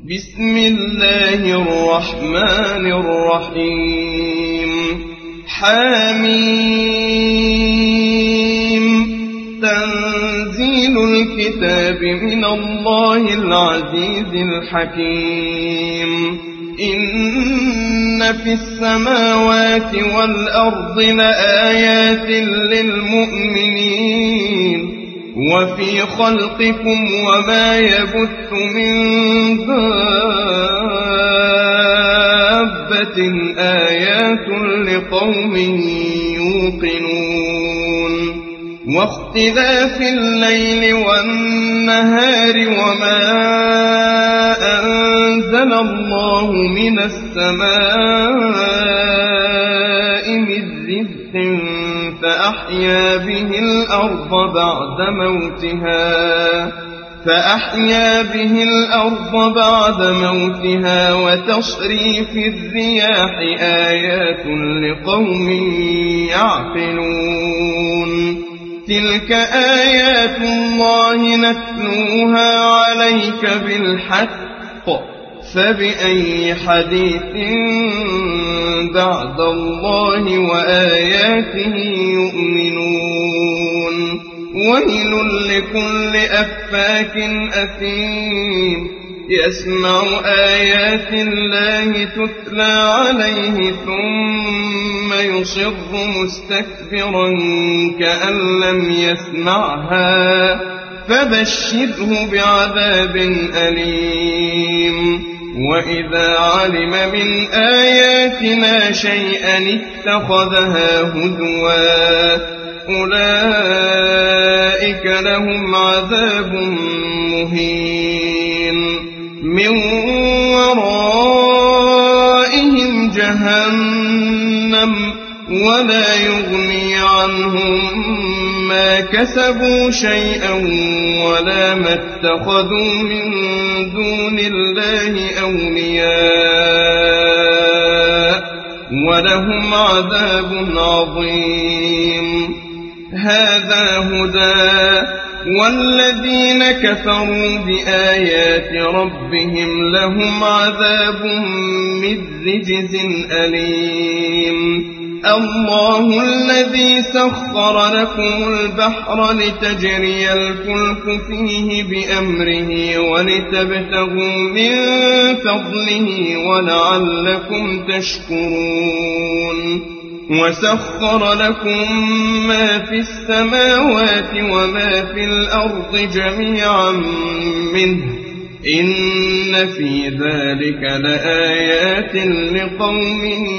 بسم الله الرحمن الرحيم حميم تنزيل الكتاب من الله العزيز الحكيم إن في السماوات والأرض لآيات للمؤمنين وفي خلقكم وما يبث من دابة آيات لقوم يوقنون واختلاف الليل والنهار وما أنزل الله من السماء من رزق فأحيا به الأرض بعد موتها وتصريف الرياح آيات لقوم يعقلون تلك آيات الله نتلوها عليك بالحق فبأي حديث بعد الله وآياته يؤمنون ويل لكل أفاك أثيم يسمع آيات الله تتلى عليه ثم يصر مستكبرا كأن لم يسمعها فبشره بعذاب أليم وإذا علم من آياتنا شيئا اتخذها هزوا أولئك لهم عذاب مهين من ورائهم جهنم ولا يغني عنهم ما كسبوا شيئا ولا ما اتخذوا من دون الله أولياء ولهم عذاب عظيم هذا هدى والذين كفروا بآيات ربهم لهم عذاب من رجز أليم الله الذي سخر لكم البحر لتجري الفلك فيه بأمره ولتبتغوا من فضله ولعلكم تشكرون وسخر لكم ما في السماوات وما في الأرض جميعا منه إن في ذلك لآيات لقوم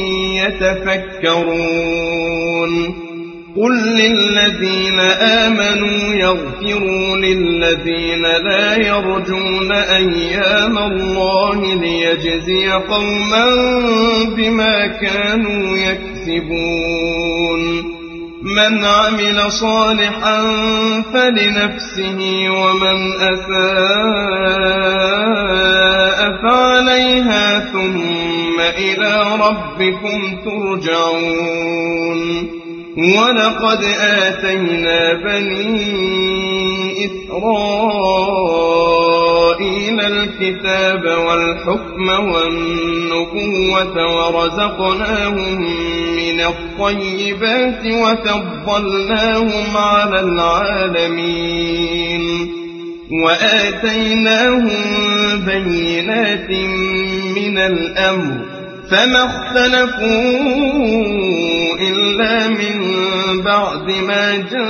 يتفكرون قل للذين آمنوا يغفروا للذين لا يرجون أيام الله ليجزي قوما بما كانوا يكسبون من عمل صالحا فلنفسه ومن أساء فعليها ثم إلى ربكم ترجعون ولقد آتينا بني إسرائيل الكتاب والحكم والنبوة ورزقناهم من الطيبات وفضلناهم على العالمين وآتيناهم بينات من الأمر فما اختلفوا إلا من بعد ما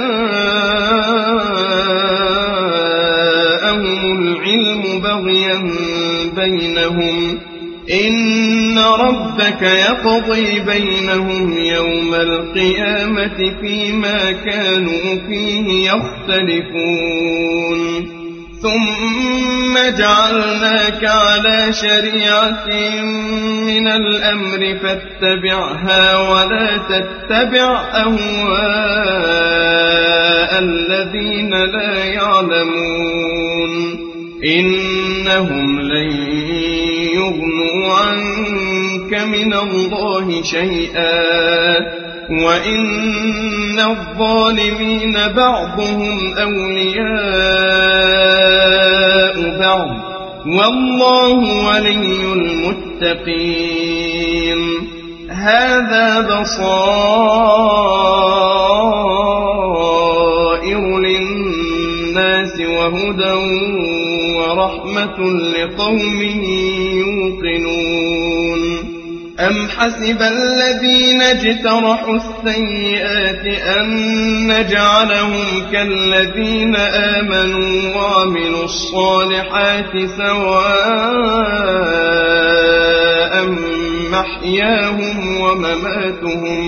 جاءهم العلم بغيا بينهم إن ربك يقضي بينهم يوم القيامة فيما كانوا فيه يختلفون ثم جعلناك على شريعة من الأمر فاتبعها ولا تتبع أهواء الذين لا يعلمون إنهم لن يغنوا عنك من الله شيئا وإن الظالمين بعضهم أولياء بعض والله ولي المتقين. هذا بصائر للناس وهدى ورحمة لقوم يوقنون. أم حسب الذين اجترحوا السيئات أن نجعلهم كالذين آمنوا وعملوا الصالحات سواء محياهم ومماتهم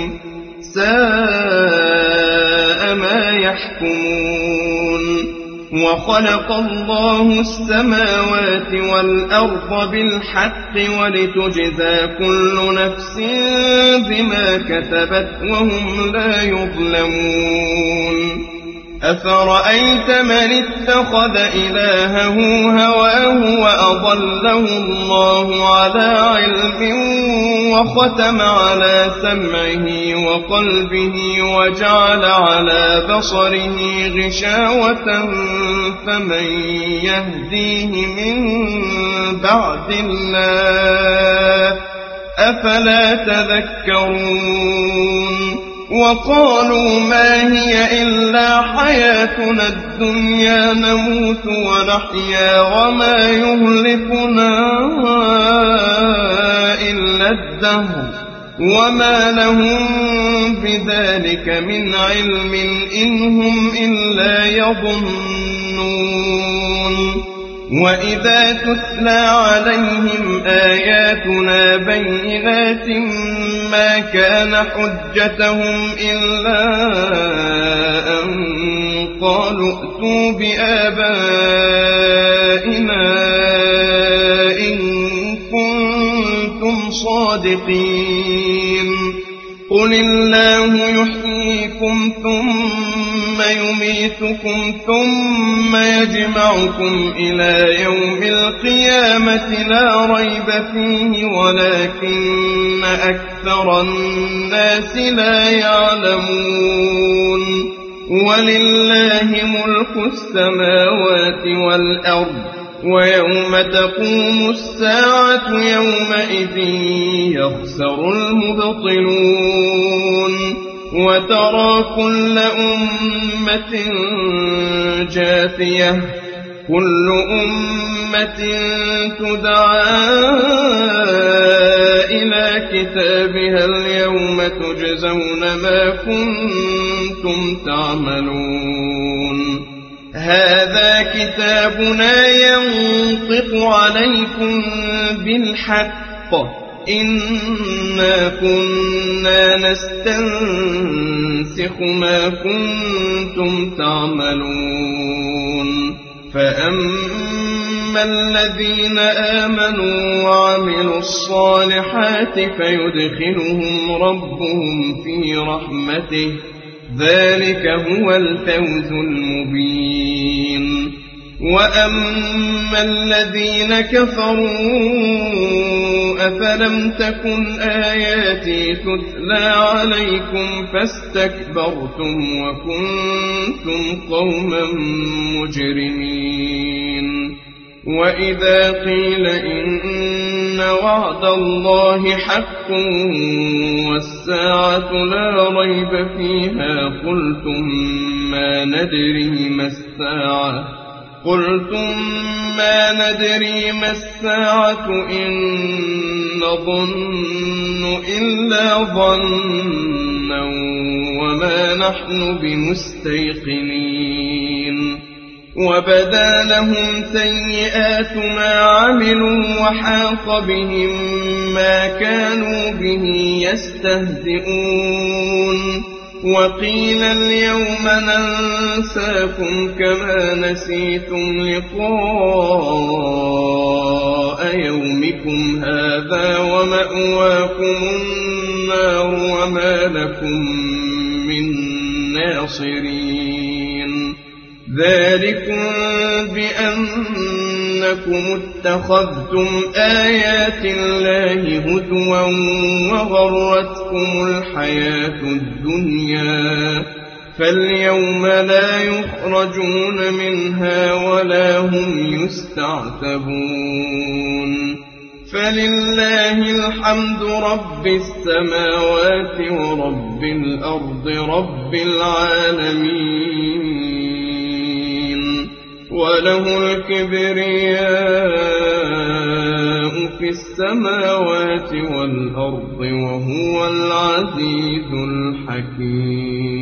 ساء ما يحكمون. وخلق الله السماوات والأرض بالحق ولتجزى كل نفس بما كسبت وهم لا يظلمون. أفرأيت من اتخذ إلهه هواه وأضله الله على علم وختم على سمعه وقلبه وجعل على بصره غشاوة فمن يهديه من بعد الله أفلا تذكرون. وقالوا ما هي إلا حياتنا الدنيا نموت ونحيا وما يهلكنا إلا الدهر وما لهم بذلك من علم إن هم إلا يظنون. وإذا تتلى عليهم آياتنا بينات ما كان حجتهم إلا أن قالوا ائتوا بآبائنا إن كنتم صادقين. قل الله يحييكم ثم يميتكم ثم يجمعكم إلى يوم القيامة لا ريب فيه ولكن أكثر الناس لا يعلمون. ولله ملك السماوات والأرض ويوم تقوم الساعة يومئذ يخسر المبطلون. وترى كل أمة جاثية كل أمة تدعى إلى كتابها اليوم تجزون ما كنتم تعملون. هذا كتابنا ينطق عليكم بالحق إنا كنا نستنسخ ما كنتم تعملون. فأما الذين آمنوا وعملوا الصالحات فيدخلهم ربهم في رحمته ذلك هو الفوز المبين. وأما الذين كفروا أفلم تكن آياتي تتلى عليكم فاستكبرتم وكنتم قوما مجرمين. وإذا قيل إن وعد الله حق والساعة لا ريب فيها قلتم ما ندري ما الساعة إن نظن إلا ظنا وما نحن بمستيقنين. وبدا لهم سيئات ما عملوا وحاق بهم ما كانوا به يستهزئون. وقيل اليوم ننساكم كما نسيتم لقاء يومكم هذا ومأواكم النار وما لكم من ناصرين. ذلكم بأنكم اتخذتم آيات الله هزوا وغرتكم الحياة الدنيا فاليوم لا يخرجون منها ولا هم يستعتبون فلله الحمد رب السماوات ورب الأرض رب العالمين وله الكبرياء في السماوات والأرض وهو العزيز الحكيم